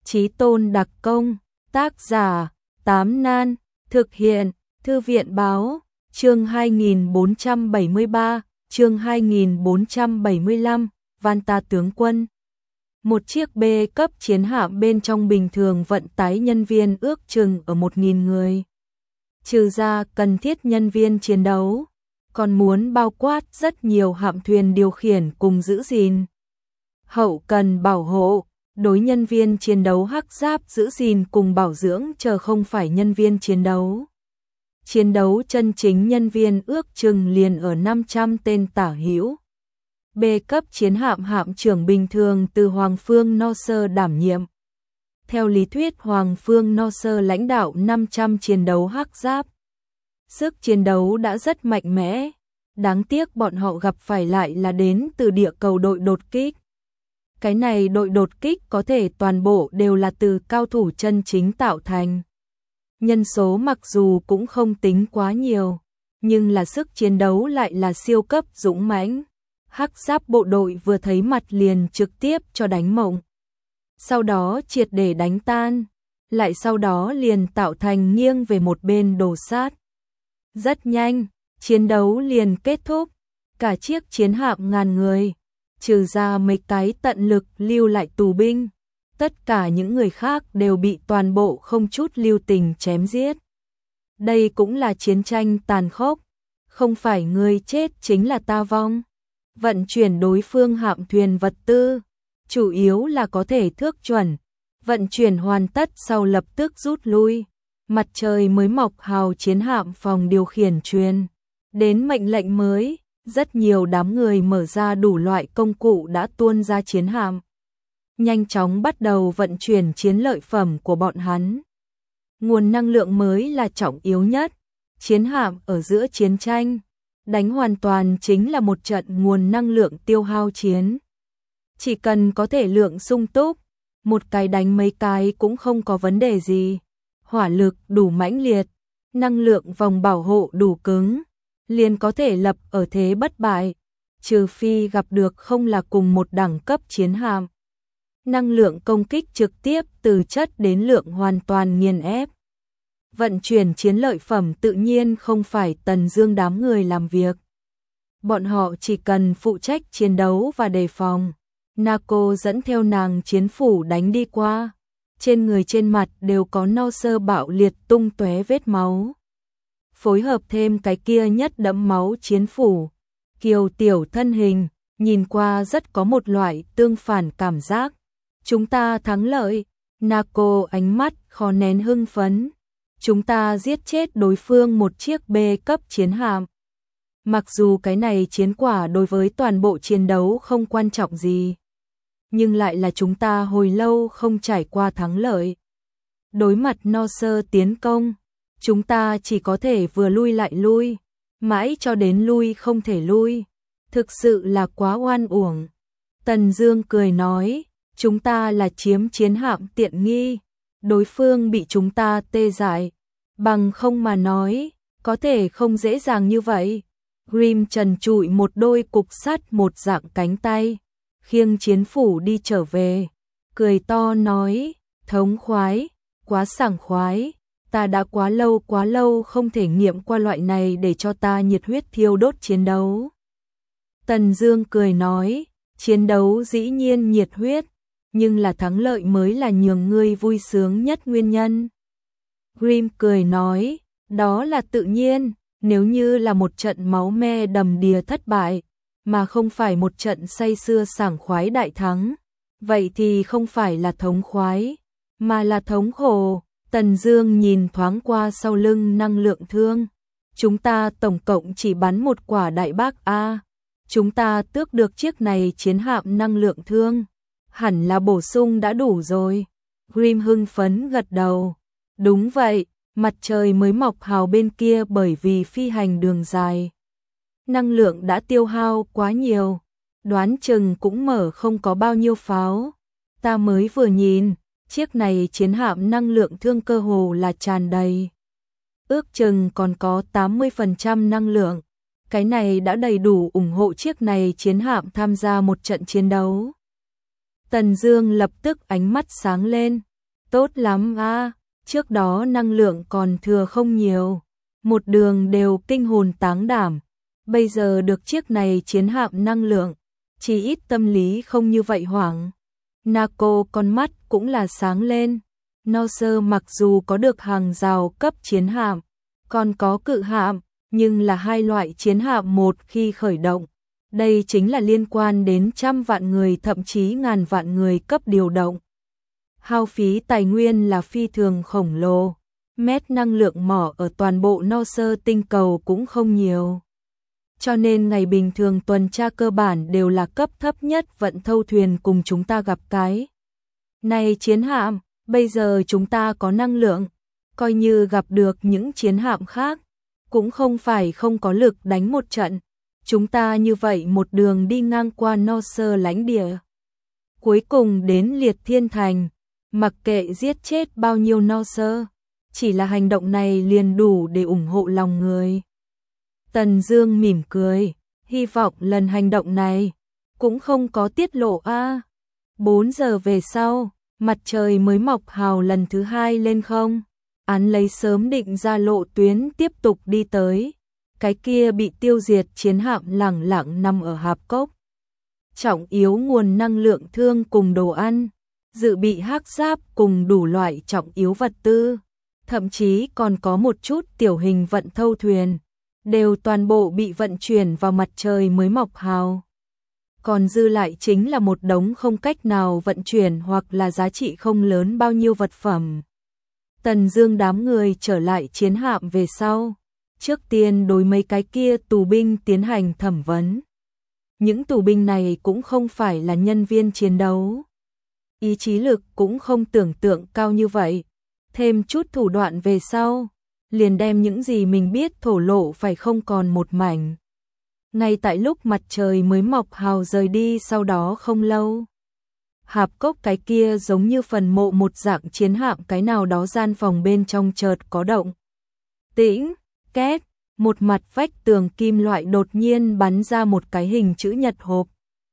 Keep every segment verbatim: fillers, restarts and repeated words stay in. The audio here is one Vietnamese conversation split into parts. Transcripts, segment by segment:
Chí tôn đặc công, tác giả, Tám Nan, thực hiện, Thư viện báo, chương hai nghìn bốn trăm bảy mươi ba, chương hai nghìn bốn trăm bảy mươi lăm, Vanta tướng quân. Một chiếc B cấp chiến hạm bên trong bình thường vận tải nhân viên ước chừng ở một nghìn người. Trừ ra cần thiết nhân viên chiến đấu, còn muốn bao quát rất nhiều hạm thuyền điều khiển cùng giữ gìn. Hậu cần bảo hộ, đối nhân viên chiến đấu hắc giáp giữ gìn cùng bảo dưỡng chờ không phải nhân viên chiến đấu. Chiến đấu chân chính nhân viên ước chừng liền ở năm trăm tên tả hữu. B cấp chiến hạm hạm trưởng bình thường từ Hoàng Phương No Sơ đảm nhiệm. Theo lý thuyết Hoàng Phương No Sơ lãnh đạo năm trăm chiến đấu hắc giáp. Sức chiến đấu đã rất mạnh mẽ, đáng tiếc bọn họ gặp phải lại là đến từ địa cầu đội đột kích. Cái này đội đột kích có thể toàn bộ đều là từ cao thủ chân chính tạo thành. Nhân số mặc dù cũng không tính quá nhiều, nhưng là sức chiến đấu lại là siêu cấp dũng mãnh. Hắc giáp bộ đội vừa thấy mặt liền trực tiếp cho đánh mộng. Sau đó triệt để đánh tan, lại sau đó liền tạo thành nghiêng về một bên đổ sát. Rất nhanh, chiến đấu liền kết thúc, cả chiếc chiến hạm ngàn người, trừ ra mấy cái tận lực lưu lại tù binh, tất cả những người khác đều bị toàn bộ không chút lưu tình chém giết. Đây cũng là chiến tranh tàn khốc, không phải người chết chính là ta vong. Vận chuyển đối phương hạm thuyền vật tư, chủ yếu là có thể thước chuẩn, vận chuyển hoàn tất sau lập tức rút lui. Mặt trời mới mọc hào chiến hạm phòng điều khiển truyền đến mệnh lệnh mới, rất nhiều đám người mở ra đủ loại công cụ đã tuôn ra chiến hạm. Nhanh chóng bắt đầu vận chuyển chiến lợi phẩm của bọn hắn. Nguồn năng lượng mới là trọng yếu nhất, chiến hạm ở giữa chiến tranh, đánh hoàn toàn chính là một trận nguồn năng lượng tiêu hao chiến. Chỉ cần có thể lượng sung túc, một cái đánh mấy cái cũng không có vấn đề gì. Hỏa lực đủ mãnh liệt, năng lượng vòng bảo hộ đủ cứng, liền có thể lập ở thế bất bại, trừ phi gặp được không là cùng một đẳng cấp chiến hạm. Năng lượng công kích trực tiếp từ chất đến lượng hoàn toàn nghiền ép. Vận chuyển chiến lợi phẩm tự nhiên không phải Tần Dương đám người làm việc. Bọn họ chỉ cần phụ trách chiến đấu và đề phòng. Naco dẫn theo nàng chiến phủ đánh đi qua. Trên người trên mặt đều có No Sơ bạo liệt tung tóe vết máu. Phối hợp thêm cái kia nhất đẫm máu chiến phủ, kiều tiểu thân hình, nhìn qua rất có một loại tương phản cảm giác. Chúng ta thắng lợi, Naco ánh mắt khó nén hưng phấn. Chúng ta giết chết đối phương một chiếc B cấp chiến hạm. Mặc dù cái này chiến quả đối với toàn bộ chiến đấu không quan trọng gì, nhưng lại là chúng ta hồi lâu không trải qua thắng lợi. Đối mặt No Sơ tiến công, chúng ta chỉ có thể vừa lui lại lui, mãi cho đến lui không thể lui. Thực sự là quá oan uổng. Tần Dương cười nói, chúng ta là chiếm chiến hạm tiện nghi, đối phương bị chúng ta tê dại, bằng không mà nói, có thể không dễ dàng như vậy. Grim trần trụi một đôi cục sắt một dạng cánh tay, khiêng chiến phủ đi trở về, cười to nói, thống khoái, quá sảng khoái, ta đã quá lâu quá lâu không thể nghiệm qua loại này để cho ta nhiệt huyết thiêu đốt chiến đấu. Tần Dương cười nói, chiến đấu dĩ nhiên nhiệt huyết, nhưng là thắng lợi mới là nhường ngươi vui sướng nhất nguyên nhân. Grim cười nói, đó là tự nhiên, nếu như là một trận máu me đầm đìa thất bại, mà không phải một trận say sưa sảng khoái đại thắng, vậy thì không phải là thống khoái, mà là thống khổ. Tần Dương nhìn thoáng qua sau lưng năng lượng thương. Chúng ta tổng cộng chỉ bắn một quả đại bác A. Chúng ta tước được chiếc này chiến hạm năng lượng thương. Hẳn là bổ sung đã đủ rồi. Grim hưng phấn gật đầu. Đúng vậy, mặt trời mới mọc hào bên kia bởi vì phi hành đường dài. Năng lượng đã tiêu hao quá nhiều. Đoán chừng cũng mở không có bao nhiêu pháo. Ta mới vừa nhìn, chiếc này chiến hạm năng lượng thương cơ hồ là tràn đầy. Ước chừng còn có tám mươi phần trăm năng lượng. Cái này đã đầy đủ ủng hộ chiếc này chiến hạm tham gia một trận chiến đấu. Tần Dương lập tức ánh mắt sáng lên, tốt lắm a, trước đó năng lượng còn thừa không nhiều, một đường đều kinh hồn táng đảm, bây giờ được chiếc này chiến hạm năng lượng, chỉ ít tâm lý không như vậy hoảng. Naco con mắt cũng là sáng lên, Norse mặc dù có được hàng rào cấp chiến hạm, còn có cự hạm, nhưng là hai loại chiến hạm một khi khởi động. Đây chính là liên quan đến trăm vạn người thậm chí ngàn vạn người cấp điều động. Hao phí tài nguyên là phi thường khổng lồ, mét năng lượng mỏ ở toàn bộ Norse tinh cầu cũng không nhiều. Cho nên ngày bình thường tuần tra cơ bản đều là cấp thấp nhất vận thâu thuyền cùng chúng ta gặp cái. Này chiến hạm, bây giờ chúng ta có năng lượng, coi như gặp được những chiến hạm khác, cũng không phải không có lực đánh một trận. Chúng ta như vậy một đường đi ngang qua Norse lãnh địa. Cuối cùng đến Liệt Thiên Thành, mặc kệ giết chết bao nhiêu Norse, chỉ là hành động này liền đủ để ủng hộ lòng người. Tần Dương mỉm cười, hy vọng lần hành động này cũng không có tiết lộ a. bốn giờ về sau, mặt trời mới mọc hào lần thứ hai lên không. Án lấy sớm định ra lộ tuyến tiếp tục đi tới. Cái kia bị tiêu diệt chiến hạm lẳng lặng nằm ở hạp cốc. Trọng yếu nguồn năng lượng thương cùng đồ ăn, dự bị hắc giáp cùng đủ loại trọng yếu vật tư, thậm chí còn có một chút tiểu hình vận thâu thuyền, đều toàn bộ bị vận chuyển vào mặt trời mới mọc hào. Còn dư lại chính là một đống không cách nào vận chuyển hoặc là giá trị không lớn bao nhiêu vật phẩm. Tần Dương đám người trở lại chiến hạm về sau, trước tiên đối mấy cái kia tù binh tiến hành thẩm vấn. Những tù binh này cũng không phải là nhân viên chiến đấu, ý chí lực cũng không tưởng tượng cao như vậy, thêm chút thủ đoạn về sau, liền đem những gì mình biết thổ lộ phải không còn một mảnh. Ngay tại lúc mặt trời mới mọc hào rời đi sau đó không lâu, hạp cốc cái kia giống như phần mộ một dạng chiến hạm cái nào đó gian phòng bên trong chợt có động. Tĩnh, két, một mặt vách tường kim loại đột nhiên bắn ra một cái hình chữ nhật hộp.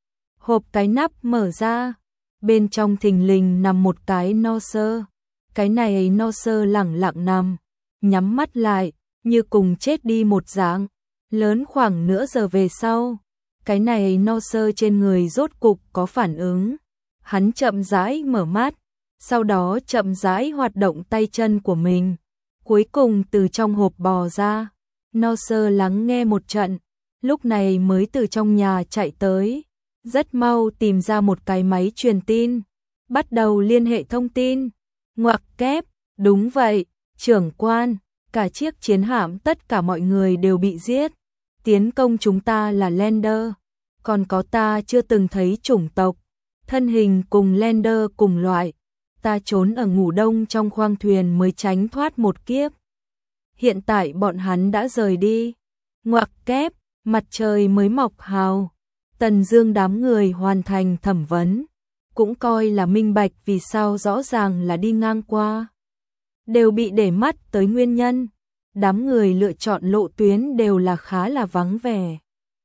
Hộp cái nắp mở ra, bên trong thình lình nằm một cái Norse. Cái này Norse lẳng lặng nằm, nhắm mắt lại, như cùng chết đi một dạng. Lớn khoảng nửa giờ về sau, cái này Norse trên người rốt cục có phản ứng. Hắn chậm rãi mở mắt, sau đó chậm rãi hoạt động tay chân của mình, cuối cùng từ trong hộp bò ra. Norse lắng nghe một trận, lúc này mới từ trong nhà chạy tới, rất mau tìm ra một cái máy truyền tin, bắt đầu liên hệ thông tin. Ngoặc kép, đúng vậy, trưởng quan, cả chiếc chiến hạm tất cả mọi người đều bị giết, tiến công chúng ta là Lander, còn có ta chưa từng thấy chủng tộc, thân hình cùng Lander cùng loại, ta trốn ở ngủ đông trong khoang thuyền mới tránh thoát một kiếp. Hiện tại bọn hắn đã rời đi. Ngoặc kép, mặt trời mới mọc hào. Tần Dương đám người hoàn thành thẩm vấn, cũng coi là minh bạch vì sao rõ ràng là đi ngang qua. Đều bị để mắt tới nguyên nhân. Đám người lựa chọn lộ tuyến đều là khá là vắng vẻ.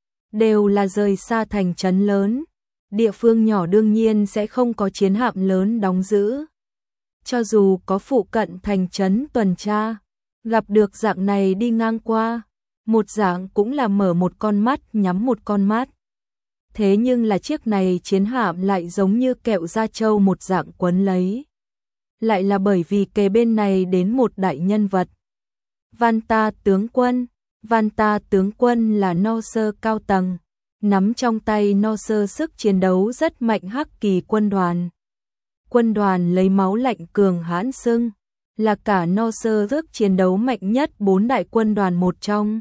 Đều là rời xa thành trấn lớn. Địa phương nhỏ đương nhiên sẽ không có chiến hạm lớn đóng giữ. Cho dù có phụ cận thành trấn tuần tra, gặp được dạng này đi ngang qua, một dạng cũng là mở một con mắt nhắm một con mắt. Thế nhưng là chiếc này chiến hạm lại giống như kẹo da trâu một dạng quấn lấy. Lại là bởi vì kề bên này đến một đại nhân vật. Vanta tướng quân, Vanta tướng quân là Norse cao tầng, nắm trong tay Norse sức chiến đấu rất mạnh hắc kỳ quân đoàn. Quân đoàn lấy máu lạnh cường hãn xưng, là cả Norse sức chiến đấu mạnh nhất bốn đại quân đoàn một trong.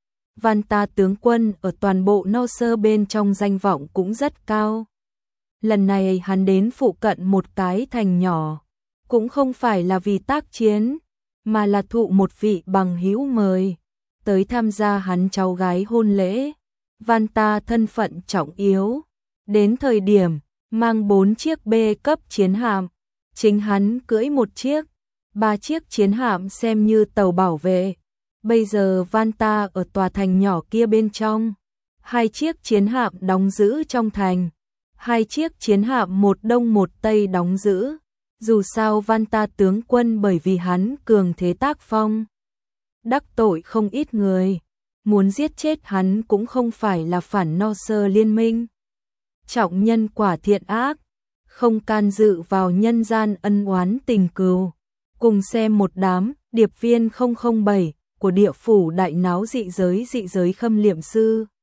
Vanta tướng quân ở toàn bộ Norse bên trong danh vọng cũng rất cao. Lần này hắn đến phụ cận một cái thành nhỏ, cũng không phải là vì tác chiến, mà là thụ một vị bằng hữu mời, tới tham gia hắn cháu gái hôn lễ. Vanta thân phận trọng yếu, đến thời điểm mang bốn chiếc B cấp chiến hạm, chính hắn cưỡi một chiếc, ba chiếc chiến hạm xem như tàu bảo vệ. Bây giờ Vanta ở tòa thành nhỏ kia bên trong, hai chiếc chiến hạm đóng giữ trong thành, hai chiếc chiến hạm một đông một tây đóng giữ, Dù sao Văn Ta tướng quân bởi vì hắn cường thế tác phong, đắc tội không ít người, muốn giết chết hắn cũng không phải là phản no sơ liên minh. Trọng nhân quả thiện ác, không can dự vào nhân gian ân oán tình cừu. Cùng xem một đám điệp viên không không bảy của địa phủ đại náo dị giới dị giới khâm liệm sư.